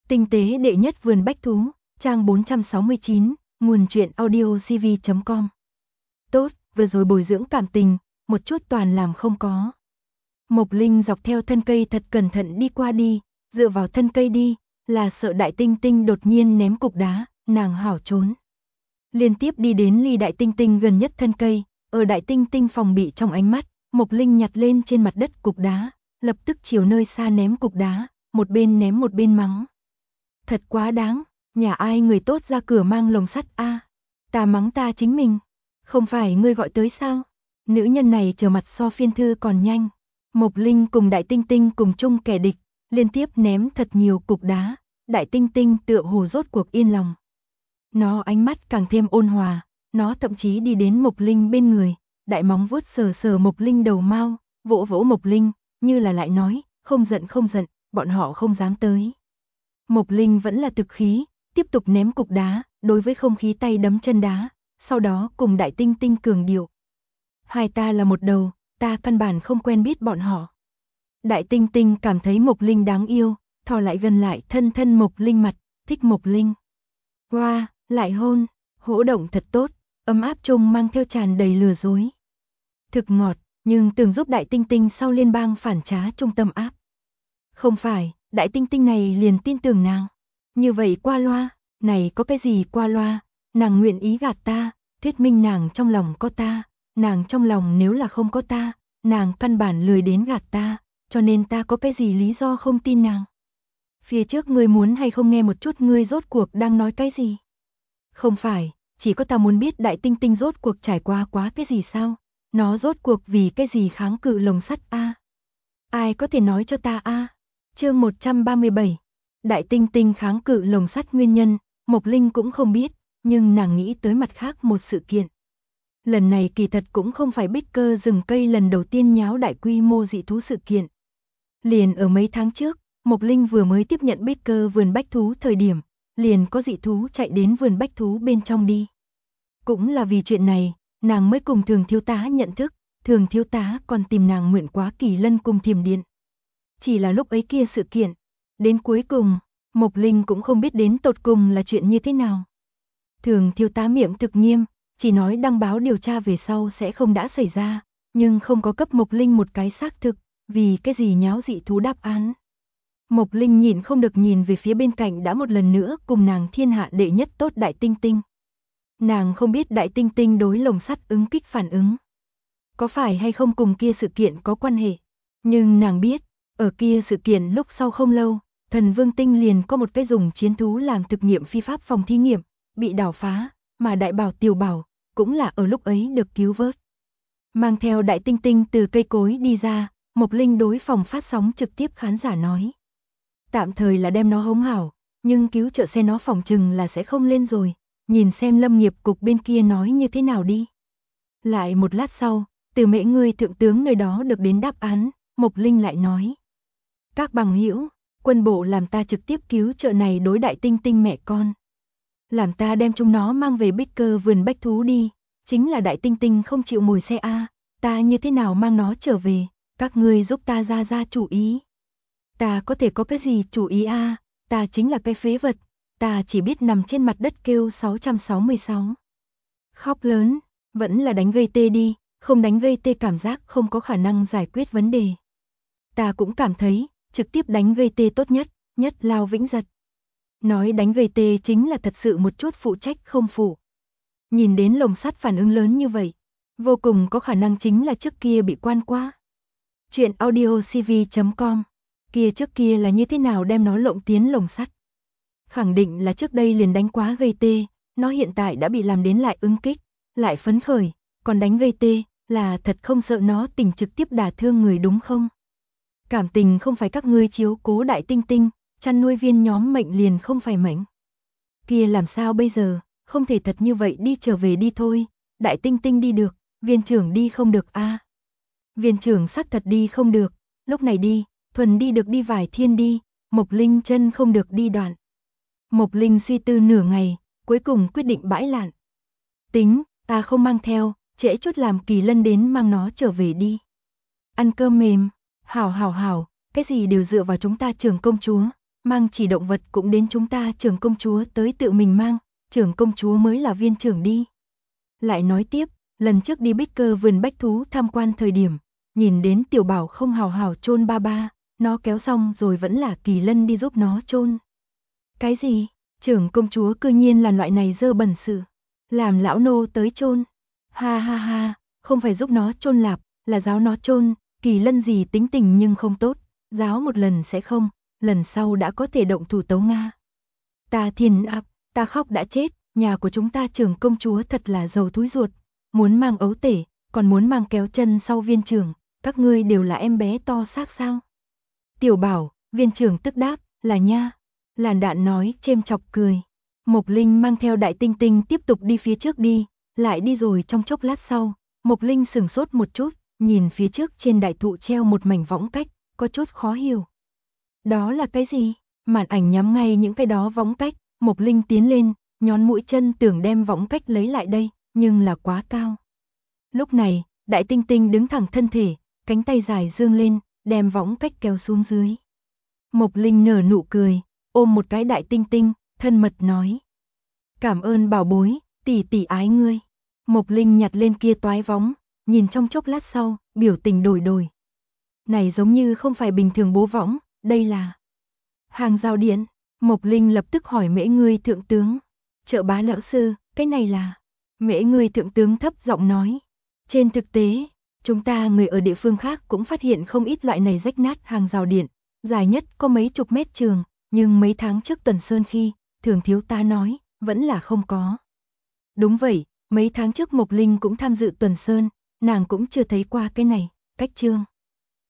Tinh tế đệ nhất vườn bách thú, trang 469, nguồn truyện audiocv.com. Tốt, vừa rồi bồi dưỡng cảm tình, một chút toàn làm không có. Mộc Linh dọc theo thân cây thật cẩn thận đi qua đi, dựa vào thân cây đi, là sợ Đại Tinh Tinh đột nhiên ném cục đá, nàng hảo trốn. Liên tiếp đi đến ly Đại Tinh Tinh gần nhất thân cây, ở Đại Tinh Tinh phòng bị trong ánh mắt, Mộc Linh nhặt lên trên mặt đất cục đá, lập tức chiều nơi xa ném cục đá, một bên ném một bên mắng. Thật quá đáng, nhà ai người tốt ra cửa mang lồng sắt a? Ta mắng ta chính mình, không phải ngươi gọi tới sao? Nữ nhân này trở mặt so phiên thư còn nhanh. Mộc Linh cùng Đại Tinh Tinh cùng chung kẻ địch, liên tiếp ném thật nhiều cục đá, Đại Tinh Tinh tựa hồ rốt cuộc yên lòng. Nó ánh mắt càng thêm ôn hòa, nó thậm chí đi đến Mộc Linh bên người, đại móng vuốt sờ sờ Mộc Linh đầu mau, vỗ vỗ Mộc Linh, như là lại nói, không giận, bọn họ không dám tới. Mộc Linh vẫn là thực khí, tiếp tục ném cục đá, đối với không khí tay đấm chân đá, sau đó cùng Đại Tinh Tinh cường điệu. Hai ta là một đầu, ta căn bản không quen biết bọn họ. Đại Tinh Tinh cảm thấy Mộc Linh đáng yêu, thò lại gần lại thân Mộc Linh mặt, thích Mộc Linh. Wow, lại hôn, hỗ động thật tốt, ấm áp chung mang theo tràn đầy lừa dối. Thực ngọt, nhưng tưởng giúp Đại Tinh Tinh sau liên bang phản trá trung tâm áp. Không phải, Đại Tinh Tinh này liền tin tưởng nàng. Như vậy qua loa, này có cái gì qua loa, nàng nguyện ý gạt ta, thuyết minh nàng trong lòng có ta, nàng trong lòng nếu là không có ta, nàng căn bản lười đến gạt ta, cho nên ta có cái gì lý do không tin nàng. Phía trước ngươi muốn hay không nghe một chút ngươi rốt cuộc đang nói cái gì? Không phải, chỉ có ta muốn biết Đại Tinh Tinh rốt cuộc trải qua quá cái gì sao? Nó rốt cuộc vì cái gì kháng cự lồng sắt a? Ai có thể nói cho ta a? Chương 137. Đại Tinh Tinh kháng cự lồng sắt nguyên nhân, Mộc Linh cũng không biết, nhưng nàng nghĩ tới mặt khác một sự kiện. Lần này kỳ thật cũng không phải Bích Cơ rừng cây lần đầu tiên nháo đại quy mô dị thú sự kiện. Liền ở mấy tháng trước, Mộc Linh vừa mới tiếp nhận Bích Cơ vườn bách thú thời điểm, liền có dị thú chạy đến vườn bách thú bên trong đi. Cũng là vì chuyện này, nàng mới cùng Thường Thiếu Tá nhận thức, Thường Thiếu Tá còn tìm nàng mượn quá Kỳ Lân cùng Thiểm Điện. Chỉ là lúc ấy kia sự kiện, đến cuối cùng, Mộc Linh cũng không biết đến tột cùng là chuyện như thế nào. Thường Thiếu Tá miệng thực nghiêm, chỉ nói đăng báo điều tra về sau sẽ không đã xảy ra, nhưng không có cấp Mộc Linh một cái xác thực, vì cái gì nháo dị thú đáp án. Mộc Linh nhìn không được nhìn về phía bên cạnh đã một lần nữa cùng nàng thiên hạ đệ nhất tốt Đại Tinh Tinh. Nàng không biết Đại Tinh Tinh đối lồng sắt ứng kích phản ứng. Có phải hay không cùng kia sự kiện có quan hệ, nhưng nàng biết, ở kia sự kiện lúc sau không lâu, Thần Vương Tinh liền có một cái dùng chiến thú làm thực nghiệm phi pháp phòng thí nghiệm, bị đảo phá, mà Đại Bảo Tiểu Bảo cũng là ở lúc ấy được cứu vớt. Mang theo Đại Tinh Tinh từ cây cối đi ra, Mộc Linh đối phòng phát sóng trực tiếp khán giả nói. Tạm thời là đem nó hống hảo, nhưng cứu trợ xe nó phòng chừng là sẽ không lên rồi, nhìn xem Lâm nghiệp cục bên kia nói như thế nào đi. Lại một lát sau, từ Mễ ngươi thượng tướng nơi đó được đến đáp án, Mộc Linh lại nói. Các bằng hữu, quân bộ làm ta trực tiếp cứu trợ này đối Đại Tinh Tinh mẹ con. Làm ta đem chúng nó mang về Bích Cơ vườn bách thú đi, chính là Đại Tinh Tinh không chịu ngồi xe A, ta như thế nào mang nó trở về, các ngươi giúp ta ra chủ ý. Ta có thể có cái gì chủ ý A, ta chính là cái phế vật, ta chỉ biết nằm trên mặt đất kêu 666. Khóc lớn, vẫn là đánh gây tê đi, không đánh gây tê cảm giác không có khả năng giải quyết vấn đề. Ta cũng cảm thấy, trực tiếp đánh gây tê tốt nhất, nhất lao vĩnh giật. Nói đánh gây tê chính là thật sự một chút phụ trách không phụ. Nhìn đến lồng sắt phản ứng lớn như vậy, vô cùng có khả năng chính là trước kia bị quan qua. Chuyện audiocv.com, kia trước kia là như thế nào đem nó lộng tiến lồng sắt. Khẳng định là trước đây liền đánh quá gây tê, nó hiện tại đã bị làm đến lại ứng kích, lại phấn khởi, còn đánh gây tê, là thật không sợ nó tình trực tiếp đả thương người đúng không? Cảm tình không phải các ngươi chiếu cố Đại Tinh Tinh, chăn nuôi viên nhóm mệnh liền không phải mệnh. Kia làm sao bây giờ, không thể thật như vậy đi trở về đi thôi, Đại Tinh Tinh đi được, viên trưởng đi không được a. Viên trưởng xác thật đi không được, lúc này đi, thuần đi được đi vài thiên đi, Mộc Linh chân không được đi đoạn. Mộc Linh suy tư nửa ngày, cuối cùng quyết định bãi lạn. Tính, ta không mang theo, trễ chút làm Kỳ Lân đến mang nó trở về đi. Ăn cơm mềm, hảo, cái gì đều dựa vào chúng ta Trưởng công chúa, mang chỉ động vật cũng đến chúng ta trưởng công chúa tới tự mình mang, trưởng công chúa mới là viên trưởng đi. Lại nói tiếp, lần trước đi Bích Cơ vườn bách thú tham quan thời điểm, nhìn đến Tiểu Bảo không hào hào chôn ba ba, nó kéo xong rồi vẫn là Kỳ Lân đi giúp nó chôn. Cái gì? Trưởng công chúa cư nhiên là loại này dơ bẩn sự, làm lão nô tới chôn. Ha ha ha, không phải giúp nó chôn lạp, là giáo nó chôn, Kỳ Lân gì tính tình nhưng không tốt, giáo một lần sẽ không, lần sau đã có thể động thủ tấu Nga. Ta thiên áp, ta khóc đã chết, nhà của chúng ta trưởng công chúa thật là giàu thúi ruột, muốn mang ấu tể, còn muốn mang kéo chân sau viên trưởng, các ngươi đều là em bé to xác sao? Tiểu Bảo, viên trưởng tức đáp, là nha. Làn Đạn nói chêm chọc cười. Mộc Linh mang theo Đại Tinh Tinh tiếp tục đi phía trước đi, lại đi rồi trong chốc lát sau, Mộc Linh sửng sốt một chút, nhìn phía trước trên đại thụ treo một mảnh võng cách, có chút khó hiểu. Đó là cái gì? Màn ảnh nhắm ngay những cái đó võng cách, Mộc Linh tiến lên, nhón mũi chân tưởng đem võng cách lấy lại đây, nhưng là quá cao. Lúc này, Đại Tinh Tinh đứng thẳng thân thể, cánh tay dài dương lên, đem võng cách kéo xuống dưới. Mộc Linh nở nụ cười, ôm một cái Đại Tinh Tinh, thân mật nói. Cảm ơn bảo bối, tỷ tỷ ái ngươi. Mộc Linh nhặt lên kia toái võng, nhìn trong chốc lát sau, biểu tình đổi đổi. Này giống như không phải bình thường bố võng, đây là hàng rào điện. Mộc Linh lập tức hỏi Mễ Ngươi thượng tướng. Trợ bá lão sư, cái này là... Mễ Ngươi thượng tướng thấp giọng nói. Trên thực tế, chúng ta người ở địa phương khác cũng phát hiện không ít loại này rách nát hàng rào điện, dài nhất có mấy chục mét trường, nhưng mấy tháng trước Tuần Sơn khi, Thường thiếu tá nói, vẫn là không có. Đúng vậy, mấy tháng trước Mộc Linh cũng tham dự Tuần Sơn, nàng cũng chưa thấy qua cái này, cách trương.